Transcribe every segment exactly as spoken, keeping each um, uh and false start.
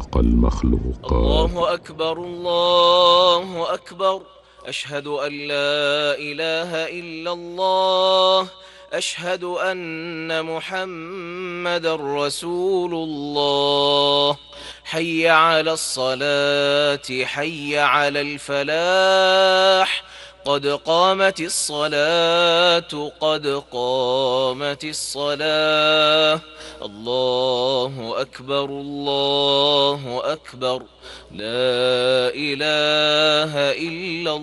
خلق المخلوقات. الله أكبر الله أكبر. أشهد أن لا إله إلا الله. أشهد أن محمد رسول الله. حي على الصلاة حي على الفلاح. قد قامت الصلاة قد قامت الصلاة. الله أكبر الله أكبر. لا إله إلا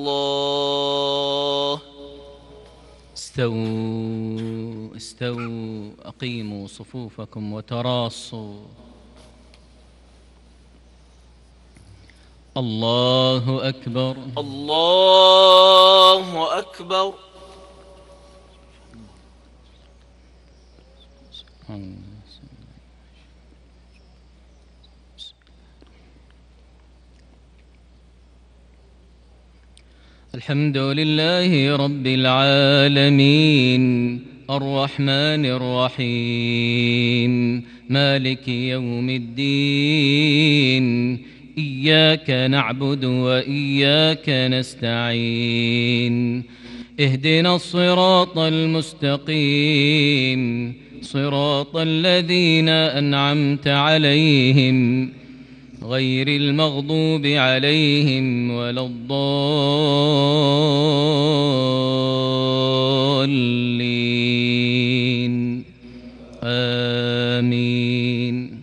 الله. استووا استووا أقيموا صفوفكم وتراصوا. الله أكبر الله أكبر. الحمد لله رب العالمين الرحمن الرحيم مالك يوم الدين. إياك نعبد وإياك نستعين. اهدنا الصراط المستقيم صراط الذين أنعمت عليهم غير المغضوب عليهم ولا الضالين آمين.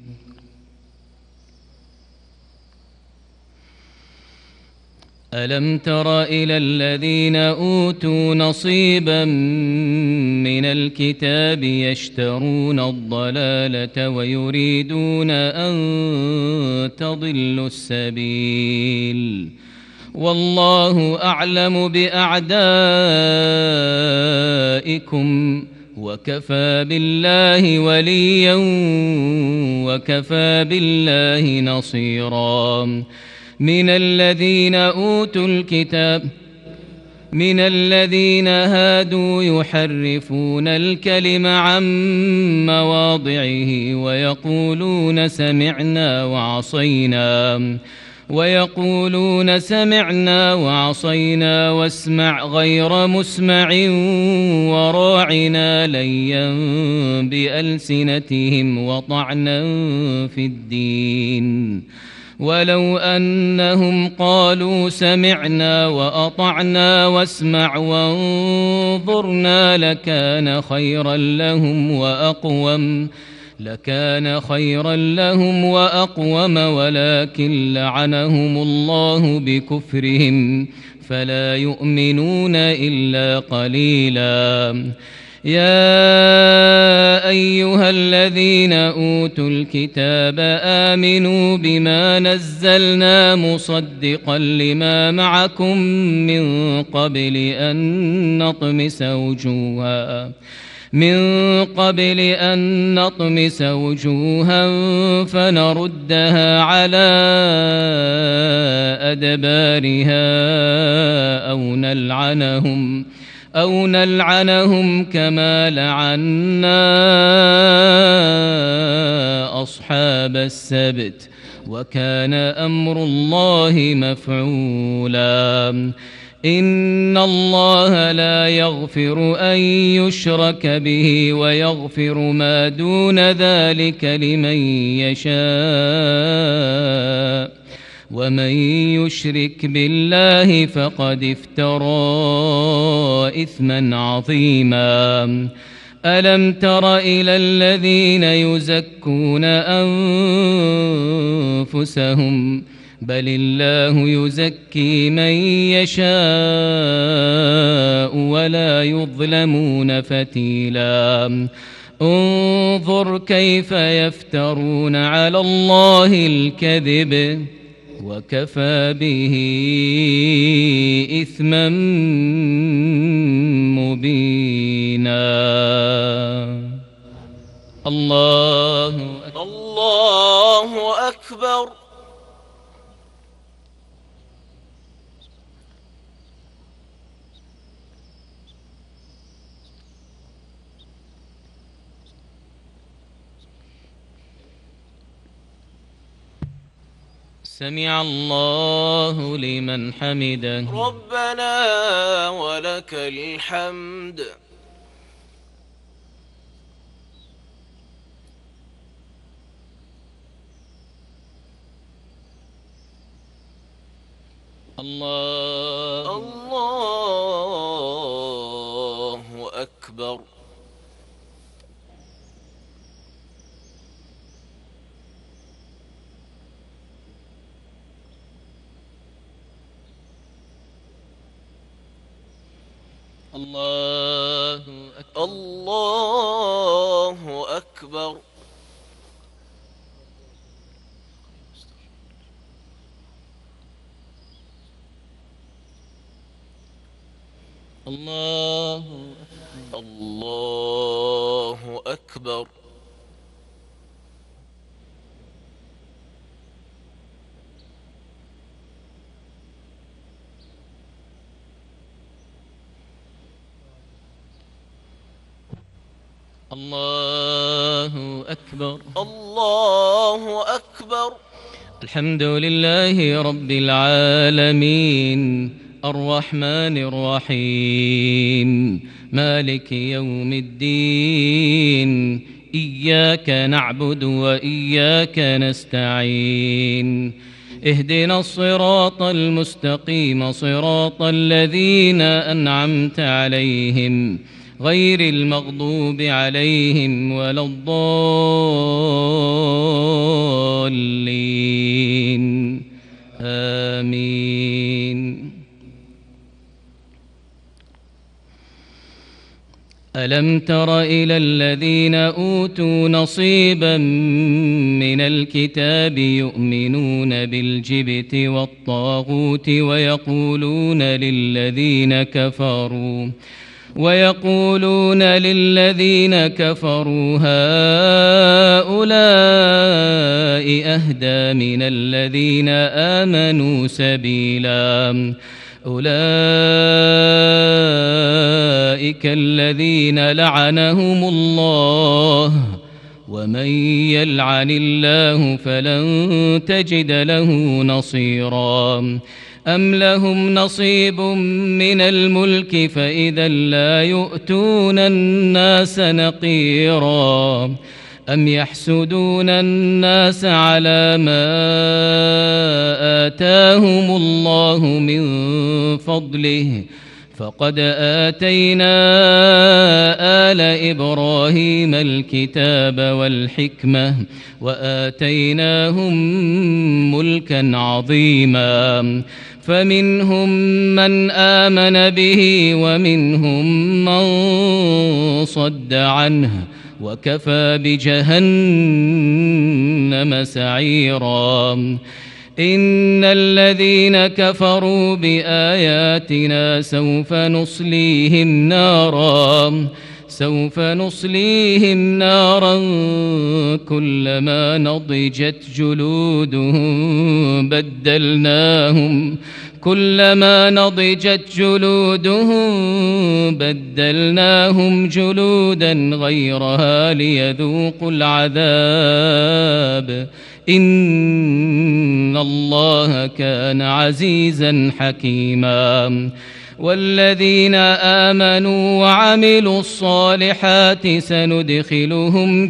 ألم تر إلى الذين أوتوا نصيبا من الكتاب يشترون الضلالة ويريدون أن تضلوا السبيل والله أعلم بأعدائكم وكفى بالله وليا وكفى بالله نصيرا. من الذين أوتوا الكتاب من الذين هادوا يحرفون الكلم عن مواضعه ويقولون سمعنا وعصينا ويقولون سمعنا وعصينا واسمع غير مسمع وراعنا ليا بألسنتهم وطعنا في الدين. ولو أنهم قالوا سمعنا وأطعنا واسمع وانظرنا لكان خيرا لهم وأقوم لكان خيرا لهم وأقوم ولكن لعنهم الله بكفرهم فلا يؤمنون إلا قليلا. يا أيها الذين أوتوا الكتاب آمنوا بما نزلنا مصدقا لما معكم من قبل أن نطمس وجوها من قبل أن نطمس وجوها فنردها على أدبارها أو نلعنهم أو نلعنهم كما لعنا أصحاب السبت وكان أمر الله مفعولا. إن الله لا يغفر أن يشرك به ويغفر ما دون ذلك لمن يشاء ومن يشرك بالله فقد افترى إثما عظيما. ألم تر إلى الذين يزكون أنفسهم بل الله يزكي من يشاء ولا يظلمون فتيلا. انظر كيف يفترون على الله الكذب وكفى به إثما مبينا. الله أكبر. الله أكبر. سمع الله لمن حمده. ربنا ولك الحمد. الله الله أكبر. الله أكبر. الله أكبر. الله الله أكبر. الله أكبر. الله أكبر. الحمد لله رب العالمين الرحمن الرحيم مالك يوم الدين إياك نعبد وإياك نستعين اهدنا الصراط المستقيم صراط الذين أنعمت عليهم غير المغضوب عليهم ولا الضالين آمين. ألم تر إلى الذين أوتوا نصيبا من الكتاب يؤمنون بالجبت والطاغوت ويقولون للذين كفروا ويقولون للذين كفروا هؤلاء أهدى من الذين آمنوا سبيلا أولئك الذين لعنهم الله ومن يلعن الله فلن تجد له نصيرا أم لهم نصيب من الملك فإذا لا يؤتون الناس نقيرا أم يحسدون الناس على ما آتاهم الله من فضله فقد آتينا آل إبراهيم الكتاب والحكمة وآتيناهم ملكا عظيما فمنهم من آمن به ومهم من صد عنه وكفى بجهنم سعيرا إن الذين كفروا بآياتنا سوف نصليهم نارا سوف نصليهم نارا كلما نضجت جلودهم بدلناهم كلما نضجت جلودهم بدلناهم جلودا غيرها ليذوقوا العذاب إن الله كان عزيزا حكيما والذين آمنوا وعملوا الصالحات سندخلهم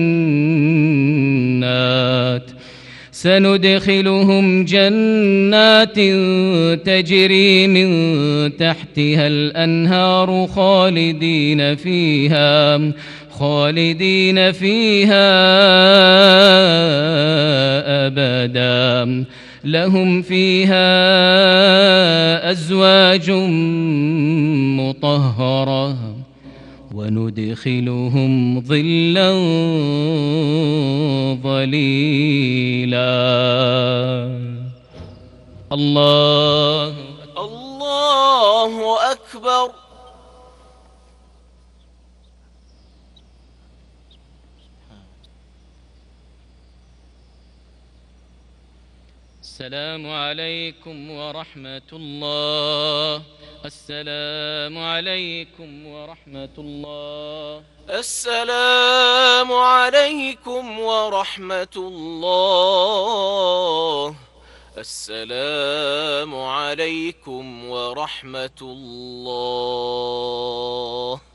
جنات سندخلهم جنات تجري من تحتها الأنهار خالدين فيها خالدين فيها أبدا لهم فيها أزواج مطهرة وندخلهم ظلا ظليلا. الله الله أكبر. السلام عليكم ورحمة الله. السلام عليكم ورحمة الله. السلام عليكم ورحمة الله. السلام عليكم ورحمة الله.